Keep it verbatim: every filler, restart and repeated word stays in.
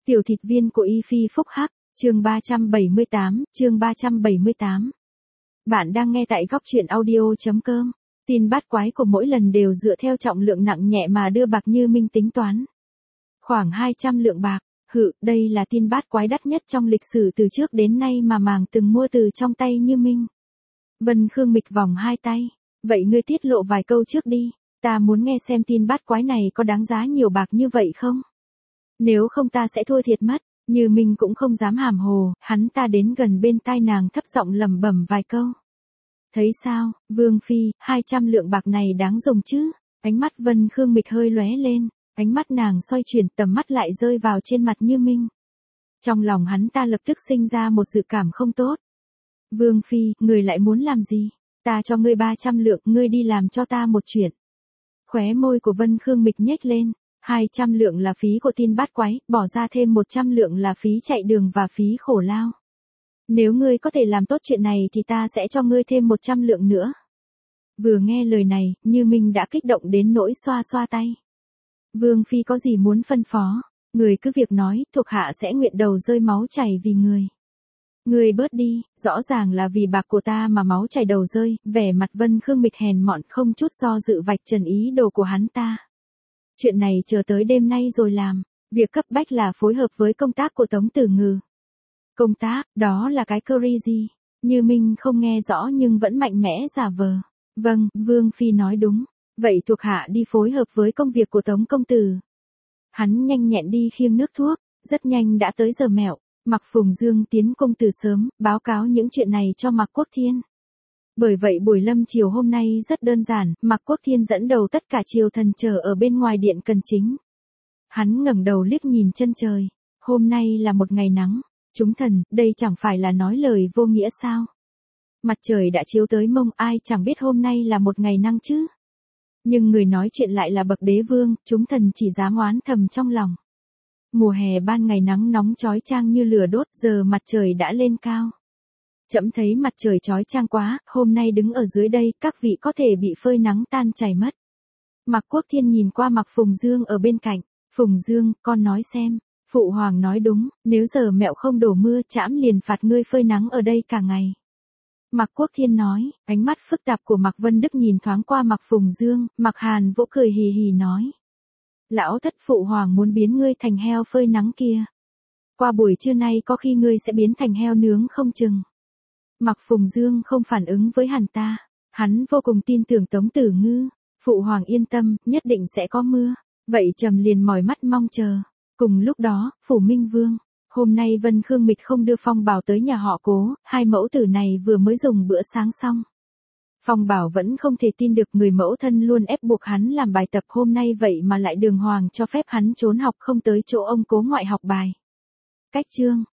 Tiểu thịt viên của Y Phi Phúc Hắc, chương ba trăm bảy mươi tám, chương ba trăm bảy mươi tám. Bạn đang nghe tại góc truyện audio chấm com. Tin bát quái của mỗi lần đều dựa theo trọng lượng nặng nhẹ mà đưa bạc Như Minh tính toán. Khoảng hai trăm lượng bạc, hự, đây là tin bát quái đắt nhất trong lịch sử từ trước đến nay mà Màng từng mua từ trong tay Như Minh. Vân Khương mịch vòng hai tay, vậy ngươi tiết lộ vài câu trước đi, ta muốn nghe xem tin bát quái này có đáng giá nhiều bạc như vậy không? Nếu không ta sẽ thua thiệt mất. Như Minh cũng không dám hàm hồ, hắn ta đến gần bên tai nàng thấp giọng lẩm bẩm vài câu. Thấy sao, Vương Phi, hai trăm lượng bạc này đáng dùng chứ? Ánh mắt Vân Khương mịch hơi lóe lên, ánh mắt nàng xoay chuyển, tầm mắt lại rơi vào trên mặt Như Minh. Trong lòng hắn ta lập tức sinh ra một dự cảm không tốt. Vương Phi, người lại muốn làm gì? Ta cho ngươi ba trăm lượng, ngươi đi làm cho ta một chuyện. Khóe môi của Vân Khương mịch nhếch lên. hai trăm lượng là phí của tin bát quái, bỏ ra thêm một trăm lượng là phí chạy đường và phí khổ lao. Nếu ngươi có thể làm tốt chuyện này thì ta sẽ cho ngươi thêm một trăm lượng nữa. Vừa nghe lời này, Như Minh đã kích động đến nỗi xoa xoa tay. Vương Phi có gì muốn phân phó, người cứ việc nói, thuộc hạ sẽ nguyện đầu rơi máu chảy vì người. Ngươi bớt đi, rõ ràng là vì bạc của ta mà máu chảy đầu rơi, vẻ mặt Vân Khương mịch hèn mọn không chút do dự vạch trần ý đồ của hắn ta. Chuyện này chờ tới đêm nay rồi làm, việc cấp bách là phối hợp với công tác của Tống Tử Ngừ. Công tác, đó là cái curry gì? Như Minh không nghe rõ nhưng vẫn mạnh mẽ giả vờ. Vâng, Vương Phi nói đúng, vậy thuộc hạ đi phối hợp với công việc của Tống Công Tử. Hắn nhanh nhẹn đi khiêng nước thuốc, rất nhanh đã tới giờ mẹo, Mạc Phùng Dương tiến công từ sớm, báo cáo những chuyện này cho Mạc Quốc Thiên. Bởi vậy buổi lâm chiều hôm nay rất đơn giản, Mạc Quốc Thiên dẫn đầu tất cả triều thần chờ ở bên ngoài điện cần chính. Hắn ngẩng đầu liếc nhìn chân trời, hôm nay là một ngày nắng, chúng thần, đây chẳng phải là nói lời vô nghĩa sao? Mặt trời đã chiếu tới mông, ai chẳng biết hôm nay là một ngày nắng chứ? Nhưng người nói chuyện lại là bậc đế vương, chúng thần chỉ dám oán thầm trong lòng. Mùa hè ban ngày nắng nóng chói chang như lửa đốt, giờ mặt trời đã lên cao. Trẫm thấy mặt trời chói chang quá, hôm nay đứng ở dưới đây, các vị có thể bị phơi nắng tan chảy mất. Mạc Quốc Thiên nhìn qua Mạc Phùng Dương ở bên cạnh, Phùng Dương, con nói xem, Phụ Hoàng nói đúng, nếu giờ mẹo không đổ mưa, trẫm liền phạt ngươi phơi nắng ở đây cả ngày. Mạc Quốc Thiên nói, ánh mắt phức tạp của Mạc Vân Đức nhìn thoáng qua Mạc Phùng Dương, Mạc Hàn Vũ cười hì hì nói. Lão thất Phụ Hoàng muốn biến ngươi thành heo phơi nắng kia. Qua buổi trưa nay có khi ngươi sẽ biến thành heo nướng không chừng. Mạc Phùng Dương không phản ứng với hắn ta, hắn vô cùng tin tưởng Tống Tử Ngư, Phụ Hoàng yên tâm, nhất định sẽ có mưa, vậy trầm liền mỏi mắt mong chờ. Cùng lúc đó, Phủ Minh Vương, hôm nay Vân Khương mịch không đưa Phong Bảo tới nhà họ Cố, hai mẫu tử này vừa mới dùng bữa sáng xong. Phong Bảo vẫn không thể tin được người mẫu thân luôn ép buộc hắn làm bài tập hôm nay vậy mà lại đường hoàng cho phép hắn trốn học không tới chỗ ông Cố ngoại học bài. Cách chương,